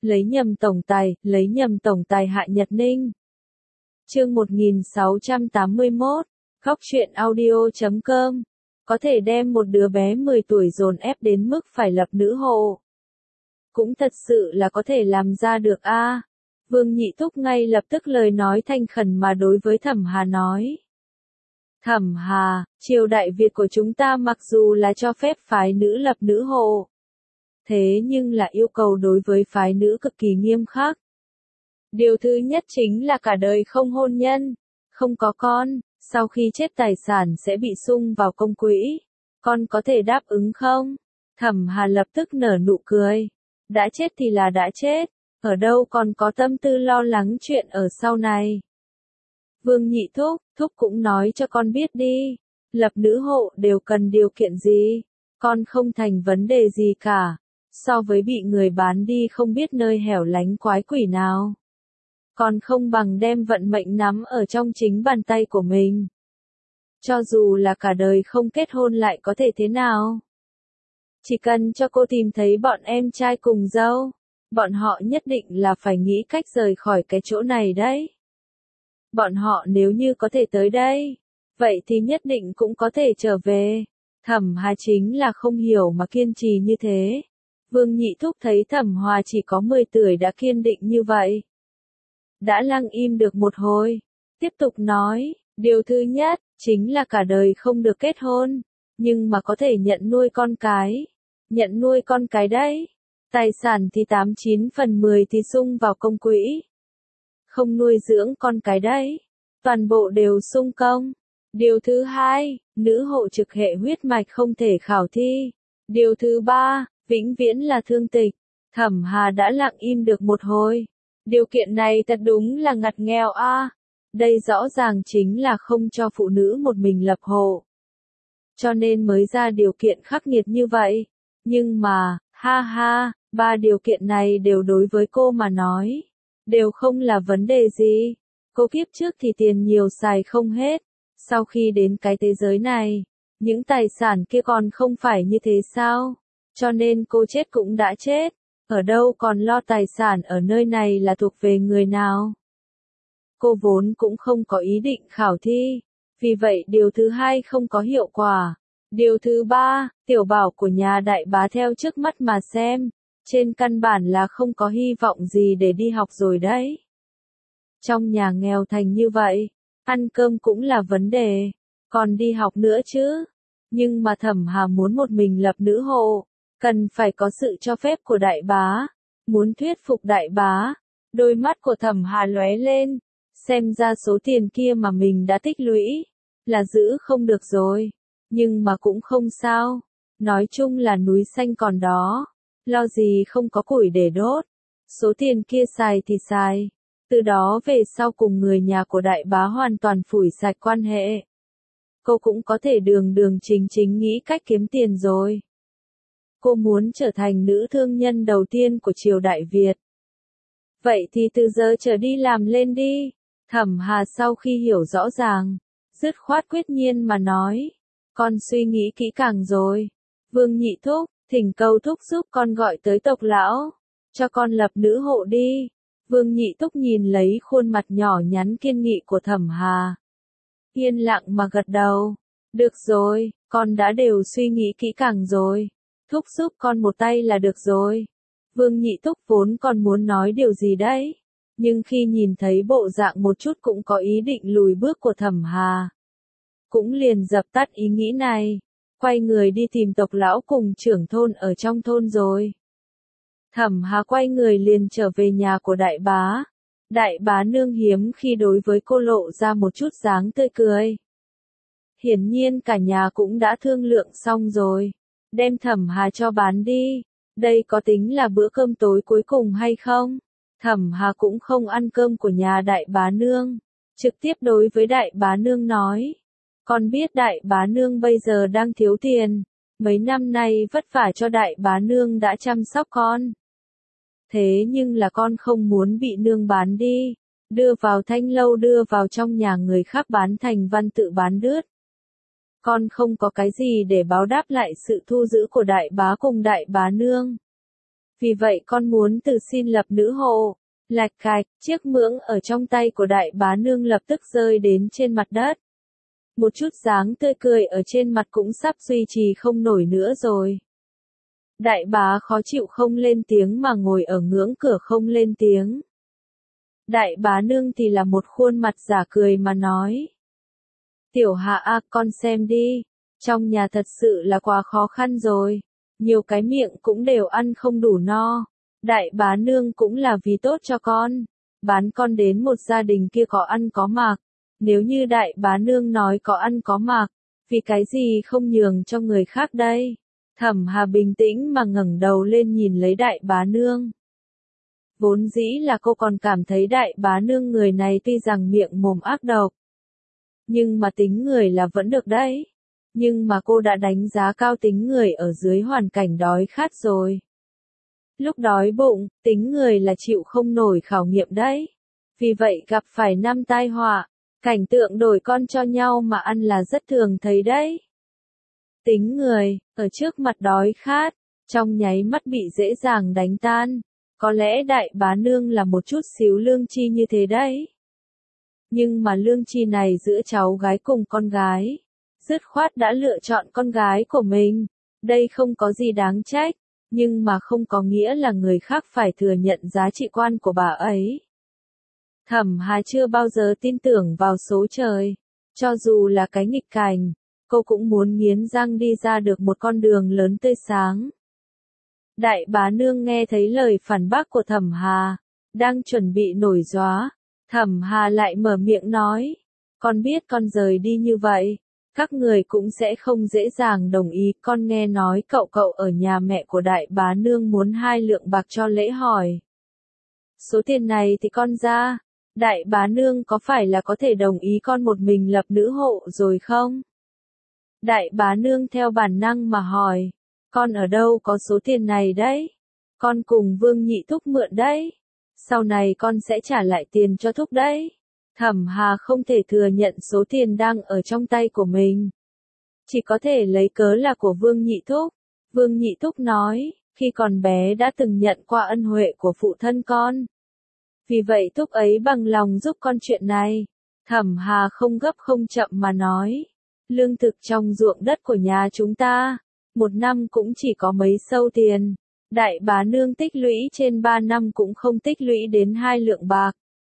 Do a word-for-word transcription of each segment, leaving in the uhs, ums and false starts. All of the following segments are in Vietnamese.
lấy nhầm tổng tài, lấy nhầm tổng tài Hạ Nhật Ninh. Chương một nghìn sáu trăm tám mươi mốt, Khóc Chuyện Audio chấm com. Có thể đem một đứa bé mười tuổi dồn ép đến mức phải lập nữ hộ. Cũng thật sự là có thể làm ra được a. À. Vương Nhị Thúc ngay lập tức lời nói thanh khẩn mà đối với Thẩm Hà nói. Thẩm Hà, triều đại Việt của chúng ta mặc dù là cho phép phái nữ lập nữ hộ. Thế nhưng là yêu cầu đối với phái nữ cực kỳ nghiêm khắc. Điều thứ nhất chính là cả đời không hôn nhân, không có con, sau khi chết tài sản sẽ bị sung vào công quỹ. Con có thể đáp ứng không? Thẩm Hà lập tức nở nụ cười. Đã chết thì là đã chết, ở đâu còn có tâm tư lo lắng chuyện ở sau này. Vương Nhị Thúc, Thúc cũng nói cho con biết đi, lập nữ hộ đều cần điều kiện gì, con không thành vấn đề gì cả, so với bị người bán đi không biết nơi hẻo lánh quái quỷ nào. Còn không bằng đem vận mệnh nắm ở trong chính bàn tay của mình. Cho dù là cả đời không kết hôn lại có thể thế nào? Chỉ cần cho cô tìm thấy bọn em trai cùng dâu, bọn họ nhất định là phải nghĩ cách rời khỏi cái chỗ này đấy. Bọn họ nếu như có thể tới đây, vậy thì nhất định cũng có thể trở về. Thẩm Hà chính là không hiểu mà kiên trì như thế. Vương Nhị Thúc thấy Thẩm Hòa chỉ có mười tuổi đã kiên định như vậy. Đã lặng im được một hồi, tiếp tục nói, điều thứ nhất, chính là cả đời không được kết hôn, nhưng mà có thể nhận nuôi con cái. Nhận nuôi con cái đấy, tài sản thì tám chín phần mười thì sung vào công quỹ. Không nuôi dưỡng con cái đấy, toàn bộ đều sung công. Điều thứ hai, nữ hộ trực hệ huyết mạch không thể khảo thi. Điều thứ ba, vĩnh viễn là thương tịch. Thẩm Hà đã lặng im được một hồi. Điều kiện này thật đúng là ngặt nghèo a. À. Đây rõ ràng chính là không cho phụ nữ một mình lập hộ. Cho nên mới ra điều kiện khắc nghiệt như vậy. Nhưng mà, ha ha, ba điều kiện này đều đối với cô mà nói. Đều không là vấn đề gì. Cô kiếp trước thì tiền nhiều xài không hết. Sau khi đến cái thế giới này, những tài sản kia còn không phải như thế sao? Cho nên cô chết cũng đã chết. Ở đâu còn lo tài sản ở nơi này là thuộc về người nào? Cô vốn cũng không có ý định khảo thi. Vì vậy điều thứ hai không có hiệu quả. Điều thứ ba, tiểu bảo của nhà đại bá theo trước mắt mà xem, trên căn bản là không có hy vọng gì để đi học rồi đấy. Trong nhà nghèo thành như vậy, ăn cơm cũng là vấn đề, còn đi học nữa chứ. Nhưng mà Thẩm Hà muốn một mình lập nữ hộ, cần phải có sự cho phép của đại bá. Muốn thuyết phục đại bá, đôi mắt của Thẩm Hà lóe lên, xem ra số tiền kia mà mình đã tích lũy, là giữ không được rồi. Nhưng mà cũng không sao, nói chung là núi xanh còn đó, lo gì không có củi để đốt, số tiền kia xài thì xài, từ đó về sau cùng người nhà của đại bá hoàn toàn phủi sạch quan hệ. Cô cũng có thể đường đường chính chính nghĩ cách kiếm tiền rồi. Cô muốn trở thành nữ thương nhân đầu tiên của triều đại Việt. Vậy thì từ giờ trở đi làm lên đi. Thẩm Hà sau khi hiểu rõ ràng, dứt khoát quyết nhiên mà nói. Con suy nghĩ kỹ càng rồi. Vương Nhị Thúc, thỉnh cầu Thúc giúp con gọi tới tộc lão, cho con lập nữ hộ đi. Vương Nhị Thúc nhìn lấy khuôn mặt nhỏ nhắn kiên nghị của Thẩm Hà. Yên lặng mà gật đầu. Được rồi, con đã đều suy nghĩ kỹ càng rồi. Thúc giúp con một tay là được rồi. Vương Nhị Thúc vốn còn muốn nói điều gì đấy. Nhưng khi nhìn thấy bộ dạng một chút cũng có ý định lùi bước của Thẩm Hà, cũng liền dập tắt ý nghĩ này, quay người đi tìm tộc lão cùng trưởng thôn ở trong thôn rồi. Thẩm Hà quay người liền trở về nhà của đại bá. Đại bá nương hiếm khi đối với cô lộ ra một chút dáng tươi cười. Hiển nhiên cả nhà cũng đã thương lượng xong rồi, đem Thẩm Hà cho bán đi. Đây có tính là bữa cơm tối cuối cùng hay không? Thẩm Hà cũng không ăn cơm của nhà đại bá nương, trực tiếp đối với đại bá nương nói. Con biết đại bá nương bây giờ đang thiếu tiền, mấy năm nay vất vả cho đại bá nương đã chăm sóc con. Thế nhưng là con không muốn bị nương bán đi, đưa vào thanh lâu đưa vào trong nhà người khác bán thành văn tự bán đứt. Con không có cái gì để báo đáp lại sự thu giữ của đại bá cùng đại bá nương. Vì vậy con muốn từ xin lập nữ hộ. Lạch cạch, chiếc mưỡng ở trong tay của đại bá nương lập tức rơi đến trên mặt đất. Một chút dáng tươi cười ở trên mặt cũng sắp duy trì không nổi nữa rồi. Đại bá khó chịu không lên tiếng mà ngồi ở ngưỡng cửa không lên tiếng. Đại bá nương thì là một khuôn mặt giả cười mà nói. Tiểu Hạ a, con xem đi, trong nhà thật sự là quá khó khăn rồi, nhiều cái miệng cũng đều ăn không đủ no. Đại bá nương cũng là vì tốt cho con, bán con đến một gia đình kia có ăn có mặc. Nếu như đại bá nương nói có ăn có mặc, vì cái gì không nhường cho người khác đây? Thẩm Hà bình tĩnh mà ngẩng đầu lên nhìn lấy đại bá nương. Vốn dĩ là cô còn cảm thấy đại bá nương người này tuy rằng miệng mồm ác độc, nhưng mà tính người là vẫn được đấy. Nhưng mà cô đã đánh giá cao tính người ở dưới hoàn cảnh đói khát rồi. Lúc đói bụng, tính người là chịu không nổi khảo nghiệm đấy. Vì vậy gặp phải năm tai họa, cảnh tượng đổi con cho nhau mà ăn là rất thường thấy đấy. Tính người, ở trước mặt đói khát, trong nháy mắt bị dễ dàng đánh tan. Có lẽ đại bá nương là một chút xíu lương tri như thế đấy. Nhưng mà lương tri này giữa cháu gái cùng con gái, dứt khoát đã lựa chọn con gái của mình. Đây không có gì đáng trách, nhưng mà không có nghĩa là người khác phải thừa nhận giá trị quan của bà ấy. Thẩm Hà chưa bao giờ tin tưởng vào số trời. Cho dù là cái nghịch cảnh, cô cũng muốn nghiến răng đi ra được một con đường lớn tươi sáng. Đại bá nương nghe thấy lời phản bác của Thẩm Hà, đang chuẩn bị nổi gióa. Thẩm Hà lại mở miệng nói, con biết con rời đi như vậy, các người cũng sẽ không dễ dàng đồng ý. Con nghe nói cậu cậu ở nhà mẹ của đại bá nương muốn hai lượng bạc cho lễ hỏi. Số tiền này thì con ra, đại bá nương có phải là có thể đồng ý con một mình lập nữ hộ rồi không? Đại bá nương theo bản năng mà hỏi, con ở đâu có số tiền này đấy? Con cùng Vương Nhị Thúc mượn đấy. Sau này con sẽ trả lại tiền cho Thúc đấy. Thẩm Hà không thể thừa nhận số tiền đang ở trong tay của mình. Chỉ có thể lấy cớ là của Vương Nhị Thúc. Vương Nhị Thúc nói, khi còn bé đã từng nhận qua ân huệ của phụ thân con. Vì vậy Thúc ấy bằng lòng giúp con chuyện này. Thẩm Hà không gấp không chậm mà nói, lương thực trong ruộng đất của nhà chúng ta, một năm cũng chỉ có mấy sâu tiền. Đại bá nương tích lũy trên ba năm cũng không tích lũy đến hai lượng bạc.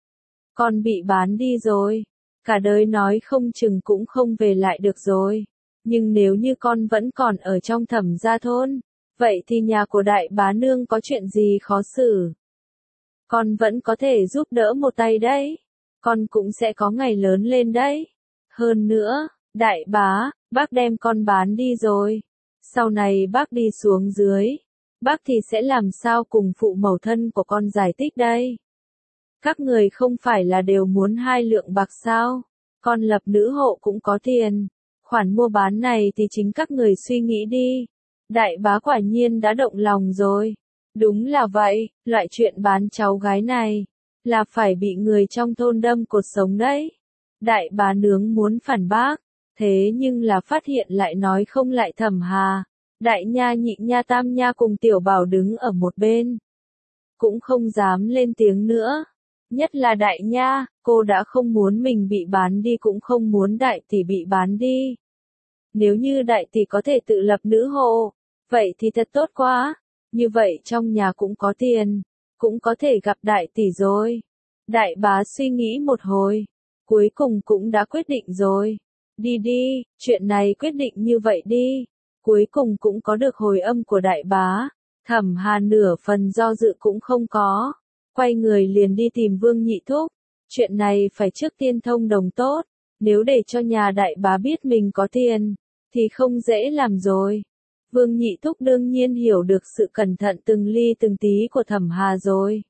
Con bị bán đi rồi, cả đời nói không chừng cũng không về lại được rồi. Nhưng nếu như con vẫn còn ở trong Thẩm gia thôn, vậy thì nhà của đại bá nương có chuyện gì khó xử? Con vẫn có thể giúp đỡ một tay đấy. Con cũng sẽ có ngày lớn lên đấy. Hơn nữa, đại bá, bác đem con bán đi rồi. Sau này bác đi xuống dưới, bác thì sẽ làm sao cùng phụ mẫu thân của con giải thích đây? Các người không phải là đều muốn hai lượng bạc sao? Con lập nữ hộ cũng có tiền. Khoản mua bán này thì chính các người suy nghĩ đi. Đại bá quả nhiên đã động lòng rồi. Đúng là vậy, loại chuyện bán cháu gái này, là phải bị người trong thôn đâm cột sống đấy. Đại bá nướng muốn phản bác, thế nhưng là phát hiện lại nói không lại Thẩm Hà. Đại nha nhị nha tam nha cùng tiểu bảo đứng ở một bên, cũng không dám lên tiếng nữa. Nhất là đại nha, cô đã không muốn mình bị bán đi cũng không muốn đại tỷ bị bán đi. Nếu như đại tỷ có thể tự lập nữ hộ, vậy thì thật tốt quá. Như vậy trong nhà cũng có tiền, cũng có thể gặp đại tỷ rồi. Đại bá suy nghĩ một hồi, cuối cùng cũng đã quyết định rồi. Đi đi, chuyện này quyết định như vậy đi. Cuối cùng cũng có được hồi âm của đại bá. Thẩm Hà nửa phần do dự cũng không có. Quay người liền đi tìm Vương Nhị Thúc. Chuyện này phải trước tiên thông đồng tốt. Nếu để cho nhà đại bá biết mình có tiền, thì không dễ làm rồi. Vương Nhị Thúc đương nhiên hiểu được sự cẩn thận từng ly từng tí của Thẩm Hà rồi.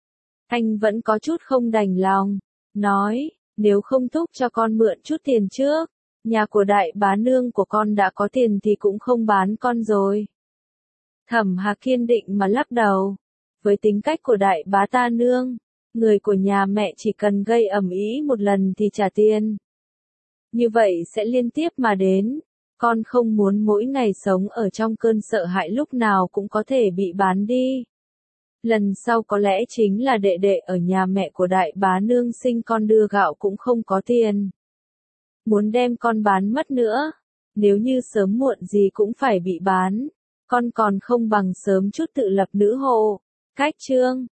Anh vẫn có chút không đành lòng. Nói, nếu không Thúc cho con mượn chút tiền trước, nhà của đại bá nương của con đã có tiền thì cũng không bán con rồi. Thẩm Hà kiên định mà lắc đầu. Với tính cách của đại bá ta nương, người của nhà mẹ chỉ cần gây ầm ĩ một lần thì trả tiền. Như vậy sẽ liên tiếp mà đến. Con không muốn mỗi ngày sống ở trong cơn sợ hãi lúc nào cũng có thể bị bán đi. Lần sau có lẽ chính là đệ đệ ở nhà mẹ của đại bá nương sinh con đưa gạo cũng không có tiền. Muốn đem con bán mất nữa. Nếu như sớm muộn gì cũng phải bị bán. Con còn không bằng sớm chút tự lập nữ hộ. Cách chương